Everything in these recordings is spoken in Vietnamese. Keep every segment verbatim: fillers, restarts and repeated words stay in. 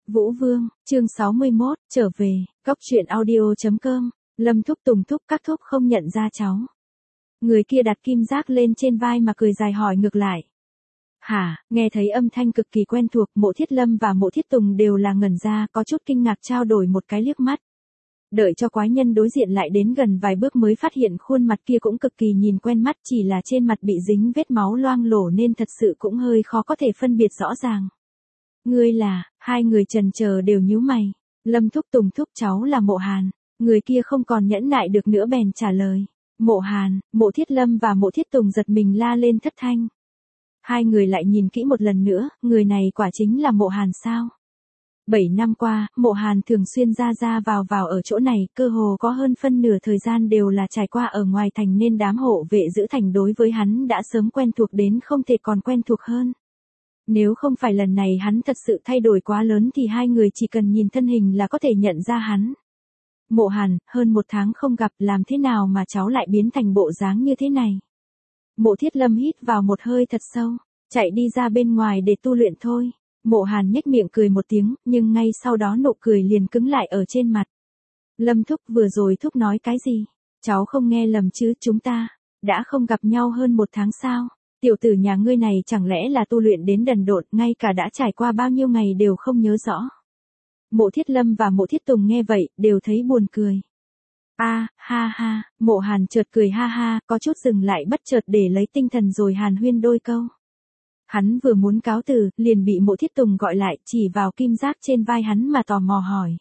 Vũ Vương, chương sáu mươi mốt, trở về, cóc truyện audio chấm com, Lâm Thúc Tùng thúc các thúc không nhận ra cháu. Người kia đặt kim giác lên trên vai mà cười dài hỏi ngược lại. Hả, nghe thấy âm thanh cực kỳ quen thuộc, Mộ Thiết Lâm và Mộ Thiết Tùng đều là ngẩn ra, có chút kinh ngạc trao đổi một cái liếc mắt. Đợi cho quái nhân đối diện lại đến gần vài bước mới phát hiện khuôn mặt kia cũng cực kỳ nhìn quen mắt, chỉ là trên mặt bị dính vết máu loang lổ nên thật sự cũng hơi khó có thể phân biệt rõ ràng. Ngươi là, hai người trần chờ đều nhíu mày. Lâm Thúc Tùng thúc cháu là Mộ Hàn. Người kia không còn nhẫn nại được nữa bèn trả lời. Mộ Hàn, Mộ Thiết Lâm và Mộ Thiết Tùng giật mình la lên thất thanh. Hai người lại nhìn kỹ một lần nữa, người này quả chính là Mộ Hàn sao? Bảy năm qua, Mộ Hàn thường xuyên ra ra vào vào ở chỗ này, cơ hồ có hơn phân nửa thời gian đều là trải qua ở ngoài thành nên đám hộ vệ giữ thành đối với hắn đã sớm quen thuộc đến không thể còn quen thuộc hơn. Nếu không phải lần này hắn thật sự thay đổi quá lớn thì hai người chỉ cần nhìn thân hình là có thể nhận ra hắn. Mộ Hàn, hơn một tháng không gặp, làm thế nào mà cháu lại biến thành bộ dáng như thế này? Mộ Thiết Lâm hít vào một hơi thật sâu, chạy đi ra bên ngoài để tu luyện thôi. Mộ Hàn nhếch miệng cười một tiếng, nhưng ngay sau đó nụ cười liền cứng lại ở trên mặt. Lâm thúc, vừa rồi thúc nói cái gì? Cháu không nghe lầm chứ, chúng ta đã không gặp nhau hơn một tháng sao? Tiểu tử nhà ngươi này chẳng lẽ là tu luyện đến đần độn, ngay cả đã trải qua bao nhiêu ngày đều không nhớ rõ. Mộ Thiết Lâm và Mộ Thiết Tùng nghe vậy, đều thấy buồn cười. A, à, ha ha, Mộ Hàn chợt cười ha ha, có chút dừng lại bất chợt để lấy tinh thần rồi hàn huyên đôi câu. Hắn vừa muốn cáo từ, liền bị Mộ Thiết Tùng gọi lại, chỉ vào kim giác trên vai hắn mà tò mò hỏi.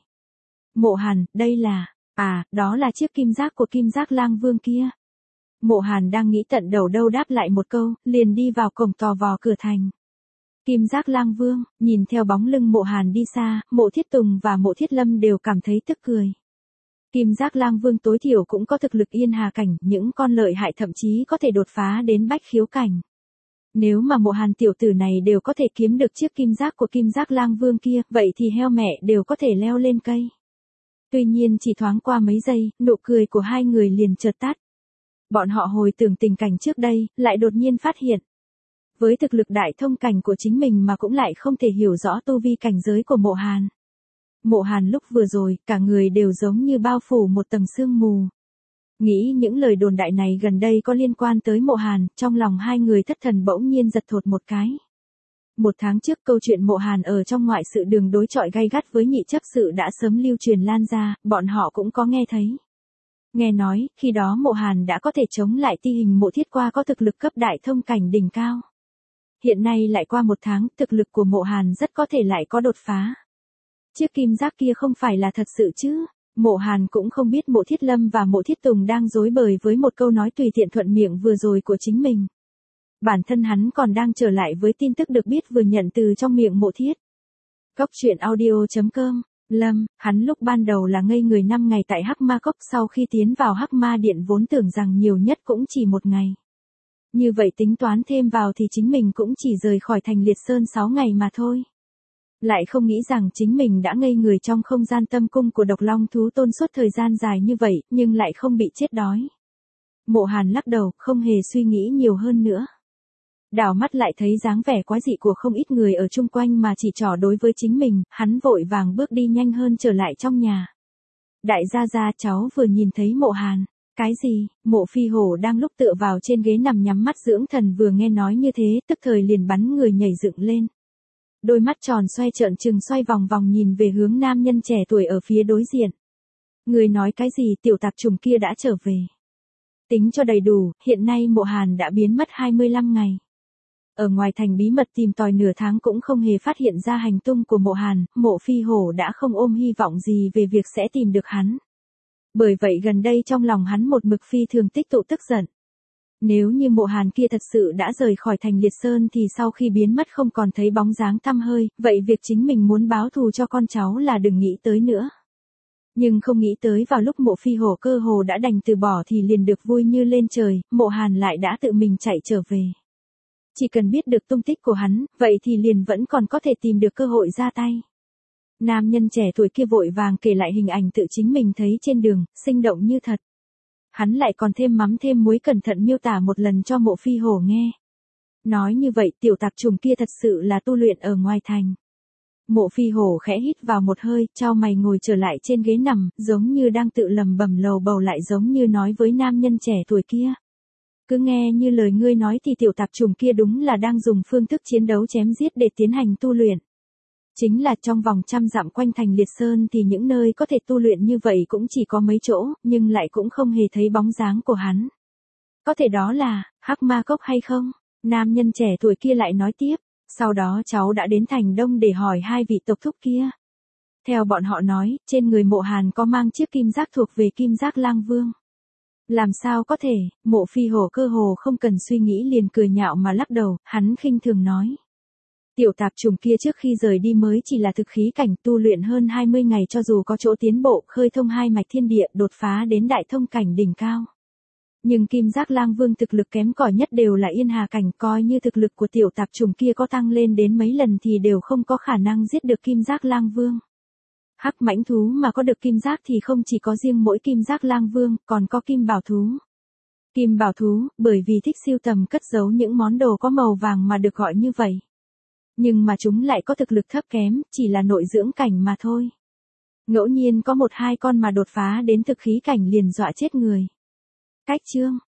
Mộ Hàn, đây là, à, đó là chiếc kim giác của Kim Giác Lang Vương kia. Mộ Hàn đang nghĩ tận đầu đâu đáp lại một câu, liền đi vào cổng tò vò cửa thành. Kim Giác Lang Vương, nhìn theo bóng lưng Mộ Hàn đi xa, Mộ Thiết Tùng và Mộ Thiết Lâm đều cảm thấy tức cười. Kim Giác Lang Vương tối thiểu cũng có thực lực yên hà cảnh, những con lợi hại thậm chí có thể đột phá đến bách khiếu cảnh. Nếu mà Mộ Hàn tiểu tử này đều có thể kiếm được chiếc kim giác của Kim Giác Lang Vương kia, vậy thì heo mẹ đều có thể leo lên cây. Tuy nhiên chỉ thoáng qua mấy giây, nụ cười của hai người liền chợt tắt. Bọn họ hồi tưởng tình cảnh trước đây, lại đột nhiên phát hiện. Với thực lực đại thông cảnh của chính mình mà cũng lại không thể hiểu rõ tu vi cảnh giới của Mộ Hàn. Mộ Hàn lúc vừa rồi, cả người đều giống như bao phủ một tầng sương mù. Nghĩ những lời đồn đại này gần đây có liên quan tới Mộ Hàn, trong lòng hai người thất thần bỗng nhiên giật thột một cái. Một tháng trước câu chuyện Mộ Hàn ở trong ngoại sự đường đối chọi gay gắt với nhị chấp sự đã sớm lưu truyền lan ra, bọn họ cũng có nghe thấy. Nghe nói, khi đó Mộ Hàn đã có thể chống lại ti hình Mộ Thiết qua có thực lực cấp đại thông cảnh đỉnh cao. Hiện nay lại qua một tháng, thực lực của Mộ Hàn rất có thể lại có đột phá. Chiếc kim giác kia không phải là thật sự chứ? Mộ Hàn cũng không biết Mộ Thiết Lâm và Mộ Thiết Tùng đang dối bời với một câu nói tùy tiện thuận miệng vừa rồi của chính mình. Bản thân hắn còn đang trở lại với tin tức được biết vừa nhận từ trong miệng Mộ Thiết. Cóc truyện audio chấm com, Lâm, hắn lúc ban đầu là ngây người năm ngày tại Hắc Ma Cốc, sau khi tiến vào Hắc Ma Điện vốn tưởng rằng nhiều nhất cũng chỉ một ngày. Như vậy tính toán thêm vào thì chính mình cũng chỉ rời khỏi thành Liệt Sơn sáu ngày mà thôi. Lại không nghĩ rằng chính mình đã ngây người trong không gian tâm cung của Độc Long Thú Tôn suốt thời gian dài như vậy, nhưng lại không bị chết đói. Mộ Hàn lắc đầu, không hề suy nghĩ nhiều hơn nữa. Đảo mắt lại thấy dáng vẻ quái dị của không ít người ở chung quanh mà chỉ trỏ đối với chính mình, hắn vội vàng bước đi nhanh hơn trở lại trong nhà. Đại gia gia, cháu vừa nhìn thấy Mộ Hàn. Cái gì? Mộ Phi Hổ đang lúc tựa vào trên ghế nằm nhắm mắt dưỡng thần vừa nghe nói như thế, tức thời liền bắn người nhảy dựng lên. Đôi mắt tròn xoay trợn trừng xoay vòng vòng nhìn về hướng nam nhân trẻ tuổi ở phía đối diện. Người nói cái gì, tiểu tạp trùng kia đã trở về. Tính cho đầy đủ, hiện nay Mộ Hàn đã biến mất hai mươi lăm ngày. Ở ngoài thành bí mật tìm tòi nửa tháng cũng không hề phát hiện ra hành tung của Mộ Hàn, Mộ Phi Hổ đã không ôm hy vọng gì về việc sẽ tìm được hắn. Bởi vậy gần đây trong lòng hắn một mực phi thường tích tụ tức giận. Nếu như Mộ Hàn kia thật sự đã rời khỏi thành Liệt Sơn thì sau khi biến mất không còn thấy bóng dáng tăm hơi, vậy việc chính mình muốn báo thù cho con cháu là đừng nghĩ tới nữa. Nhưng không nghĩ tới vào lúc Mộ Phi Hổ cơ hồ đã đành từ bỏ thì liền được vui như lên trời, Mộ Hàn lại đã tự mình chạy trở về. Chỉ cần biết được tung tích của hắn, vậy thì liền vẫn còn có thể tìm được cơ hội ra tay. Nam nhân trẻ tuổi kia vội vàng kể lại hình ảnh tự chính mình thấy trên đường, sinh động như thật. Hắn lại còn thêm mắm thêm muối cẩn thận miêu tả một lần cho Mộ Phi Hổ nghe. Nói như vậy tiểu tạp trùng kia thật sự là tu luyện ở ngoài thành. Mộ Phi Hổ khẽ hít vào một hơi, chau mày ngồi trở lại trên ghế nằm, giống như đang tự lầm bầm lầu bầu lại giống như nói với nam nhân trẻ tuổi kia. Cứ nghe như lời ngươi nói thì tiểu tạp trùng kia đúng là đang dùng phương thức chiến đấu chém giết để tiến hành tu luyện. Chính là trong vòng trăm dặm quanh thành Liệt Sơn thì những nơi có thể tu luyện như vậy cũng chỉ có mấy chỗ, nhưng lại cũng không hề thấy bóng dáng của hắn. Có thể đó là, Hắc Ma Cốc hay không? Nam nhân trẻ tuổi kia lại nói tiếp, sau đó cháu đã đến thành Đông để hỏi hai vị tộc thúc kia. Theo bọn họ nói, trên người Mộ Hàn có mang chiếc kim giác thuộc về Kim Giác Lang Vương. Làm sao có thể, Mộ Phi Hổ cơ hồ không cần suy nghĩ liền cười nhạo mà lắc đầu, hắn khinh thường nói. Tiểu tạp trùng kia trước khi rời đi mới chỉ là thực khí cảnh tu luyện hơn hai mươi ngày cho dù có chỗ tiến bộ khơi thông hai mạch thiên địa đột phá đến đại thông cảnh đỉnh cao. Nhưng Kim Giác Lang Vương thực lực kém cỏi nhất đều là Yên Hà cảnh, coi như thực lực của tiểu tạp trùng kia có tăng lên đến mấy lần thì đều không có khả năng giết được Kim Giác Lang Vương. Hắc mãnh thú mà có được kim giác thì không chỉ có riêng mỗi Kim Giác Lang Vương, còn có kim bảo thú. Kim bảo thú, bởi vì thích sưu tầm cất giấu những món đồ có màu vàng mà được gọi như vậy. Nhưng mà chúng lại có thực lực thấp kém, chỉ là nội dưỡng cảnh mà thôi. Ngẫu nhiên có một hai con mà đột phá đến thực khí cảnh liền dọa chết người. Cách chương